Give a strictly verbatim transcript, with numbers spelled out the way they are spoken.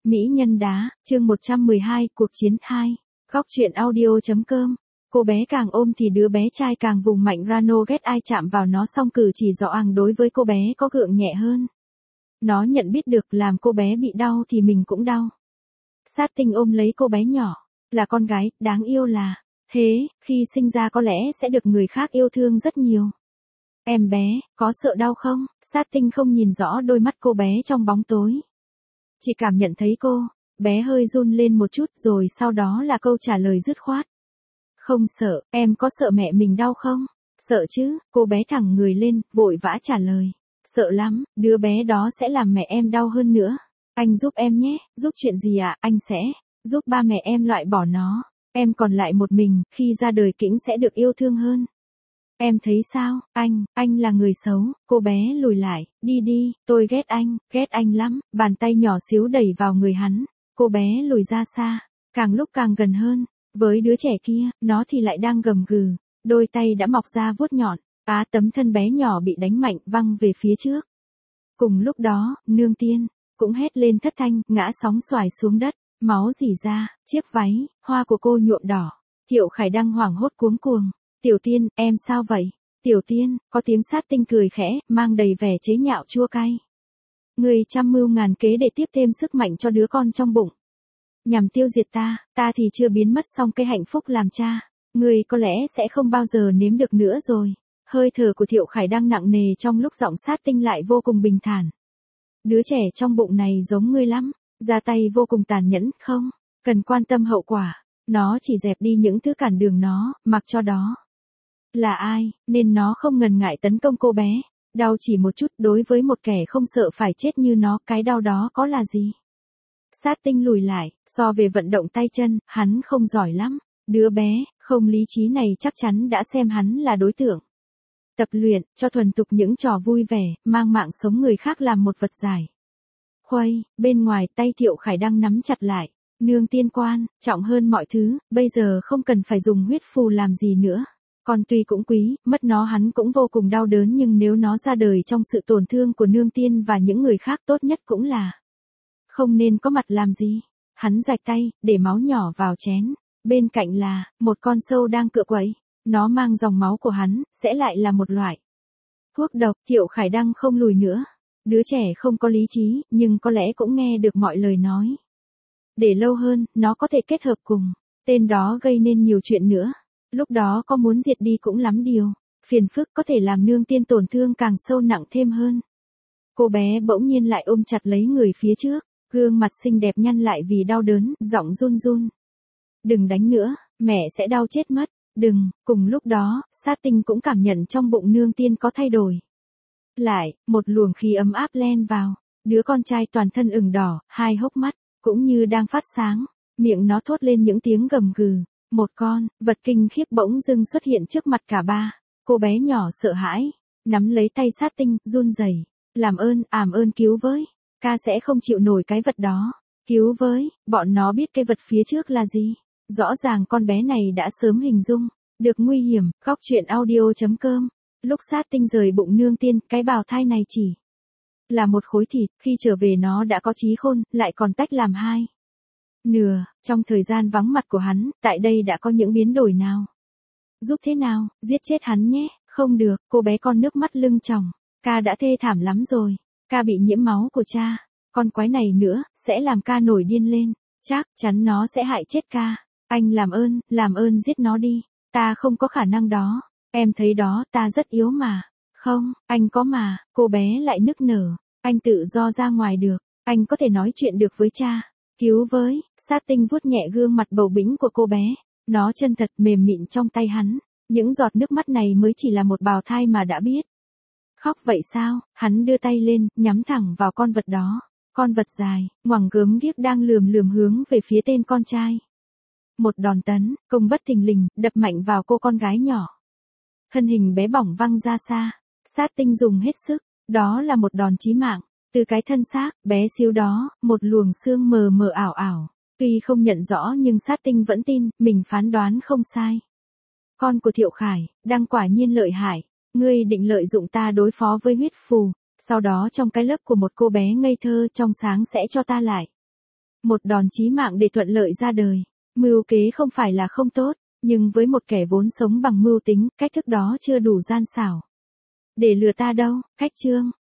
Mỹ nhân đá, chương một trăm mười hai, cuộc chiến hai. Góc truyện audio.com. Cô bé càng ôm thì đứa bé trai càng vùng mạnh, Rano ghét ai chạm vào nó, xong cử chỉ rõ àng đối với cô bé có gượng nhẹ hơn. Nó nhận biết được làm cô bé bị đau thì mình cũng đau. Sát tinh ôm lấy cô bé nhỏ. Là con gái, đáng yêu là. Thế, khi sinh ra có lẽ sẽ được người khác yêu thương rất nhiều. Em bé, có sợ đau không? Sát tinh không nhìn rõ đôi mắt cô bé trong bóng tối. Chỉ cảm nhận thấy cô, bé hơi run lên một chút rồi sau đó là câu trả lời dứt khoát. Không sợ, em có sợ mẹ mình đau không? Sợ chứ, cô bé thẳng người lên, vội vã trả lời. Sợ lắm, đứa bé đó sẽ làm mẹ em đau hơn nữa. Anh giúp em nhé, giúp chuyện gì ạ? À? Anh sẽ giúp ba mẹ em loại bỏ nó. Em còn lại một mình, khi ra đời Kĩnh sẽ được yêu thương hơn. Em thấy sao, anh, anh là người xấu. Cô bé lùi lại, đi đi, tôi ghét anh, ghét anh lắm. Bàn tay nhỏ xíu đẩy vào người hắn. Cô bé lùi ra xa, càng lúc càng gần hơn. Với đứa trẻ kia, nó thì lại đang gầm gừ. Đôi tay đã mọc ra vuốt nhọn. Á, tấm thân bé nhỏ bị đánh mạnh văng về phía trước. Cùng lúc đó, Nương Tiên cũng hét lên thất thanh, ngã sóng xoài xuống đất, máu rỉ ra, chiếc váy hoa của cô nhuộm đỏ. Thiệu Khải Đăng hoảng hốt cuống cuồng. Tiểu Tiên, em sao vậy? Tiểu Tiên, có tiếng sát tinh cười khẽ, mang đầy vẻ chế nhạo chua cay. Người trăm mưu ngàn kế để tiếp thêm sức mạnh cho đứa con trong bụng. Nhằm tiêu diệt ta, ta thì chưa biến mất xong cái hạnh phúc làm cha. Người có lẽ sẽ không bao giờ nếm được nữa rồi. Hơi thở của Thiệu Khải Đăng nặng nề trong lúc giọng sát tinh lại vô cùng bình thản. Đứa trẻ trong bụng này giống ngươi lắm, ra tay vô cùng tàn nhẫn, không cần quan tâm hậu quả. Nó chỉ dẹp đi những thứ cản đường nó, mặc cho đó là ai, nên nó không ngần ngại tấn công cô bé. Đau chỉ một chút đối với một kẻ không sợ phải chết như nó, cái đau đó có là gì? Sát tinh lùi lại, so về vận động tay chân, hắn không giỏi lắm. Đứa bé, không lý trí này chắc chắn đã xem hắn là đối tượng. Tập luyện, cho thuần tục những trò vui vẻ, mang mạng sống người khác làm một vật giải. Khuây, bên ngoài tay Thiệu Khải Đăng nắm chặt lại. Nương Tiên quan, trọng hơn mọi thứ, bây giờ không cần phải dùng huyết phù làm gì nữa. Còn tuy cũng quý, mất nó hắn cũng vô cùng đau đớn, nhưng nếu nó ra đời trong sự tổn thương của Nương Tiên và những người khác, tốt nhất cũng là không nên có mặt làm gì. Hắn rạch tay, để máu nhỏ vào chén. Bên cạnh là một con sâu đang cựa quậy. Nó mang dòng máu của hắn, sẽ lại là một loại thuốc độc. Thiệu Khải Đăng không lùi nữa. Đứa trẻ không có lý trí, nhưng có lẽ cũng nghe được mọi lời nói. Để lâu hơn, nó có thể kết hợp cùng tên đó gây nên nhiều chuyện nữa. Lúc đó có muốn diệt đi cũng lắm điều. Phiền phức có thể làm Nương Tiên tổn thương càng sâu nặng thêm hơn. Cô bé bỗng nhiên lại ôm chặt lấy người phía trước. Gương mặt xinh đẹp nhăn lại vì đau đớn, giọng run run. Đừng đánh nữa, mẹ sẽ đau chết mất. Đừng. Cùng lúc đó, sát tinh cũng cảm nhận trong bụng Nương Tiên có thay đổi. Lại, một luồng khí ấm áp len vào. Đứa con trai toàn thân ửng đỏ, hai hốc mắt cũng như đang phát sáng. Miệng nó thốt lên những tiếng gầm gừ. Một con vật kinh khiếp bỗng dưng xuất hiện trước mặt cả ba. Cô bé nhỏ sợ hãi, nắm lấy tay sát tinh, run rẩy. Làm ơn, àm ơn cứu với. Ca sẽ không chịu nổi cái vật đó. Cứu với, bọn nó biết cái vật phía trước là gì. Rõ ràng con bé này đã sớm hình dung được nguy hiểm. Góc truyện audio.com. Lúc sát tinh rời bụng Nương Tiên, cái bào thai này chỉ là một khối thịt, khi trở về nó đã có trí khôn, lại còn tách làm hai nửa. Trong thời gian vắng mặt của hắn, tại đây đã có những biến đổi nào? Giúp thế nào? Giết chết hắn nhé. Không được. Cô bé con nước mắt lưng tròng. Ca đã thê thảm lắm rồi. Ca bị nhiễm máu của cha. Con quái này nữa, sẽ làm ca nổi điên lên. Chắc chắn nó sẽ hại chết ca. Anh làm ơn, làm ơn giết nó đi. Ta không có khả năng đó. Em thấy đó, ta rất yếu mà. Không, anh có mà. Cô bé lại nức nở. Anh tự do ra ngoài được. Anh có thể nói chuyện được với cha. Cứu với. Sát tinh vuốt nhẹ gương mặt bầu bĩnh của cô bé. Nó chân thật mềm mịn trong tay hắn. Những giọt nước mắt này mới chỉ là một bào thai mà đã biết khóc vậy sao? Hắn đưa tay lên, nhắm thẳng vào con vật đó. Con vật dài, ngoằng gớm ghiếc đang lườm lườm hướng về phía tên con trai. Một đòn tấn công bất thình lình, đập mạnh vào cô con gái nhỏ. Thân hình bé bỏng văng ra xa. Sát tinh dùng hết sức. Đó là một đòn chí mạng. Từ cái thân xác bé xíu đó, một luồng xương mờ mờ ảo ảo. Tuy không nhận rõ nhưng sát tinh vẫn tin mình phán đoán không sai. Con của Thiệu Khải Đăng quả nhiên lợi hại. Ngươi định lợi dụng ta đối phó với huyết phù, sau đó trong cái lớp của một cô bé ngây thơ trong sáng sẽ cho ta lại Một đòn chí mạng để thuận lợi ra đời. Mưu kế không phải là không tốt, nhưng với một kẻ vốn sống bằng mưu tính, cách thức đó chưa đủ gian xảo để lừa ta đâu. Cách chương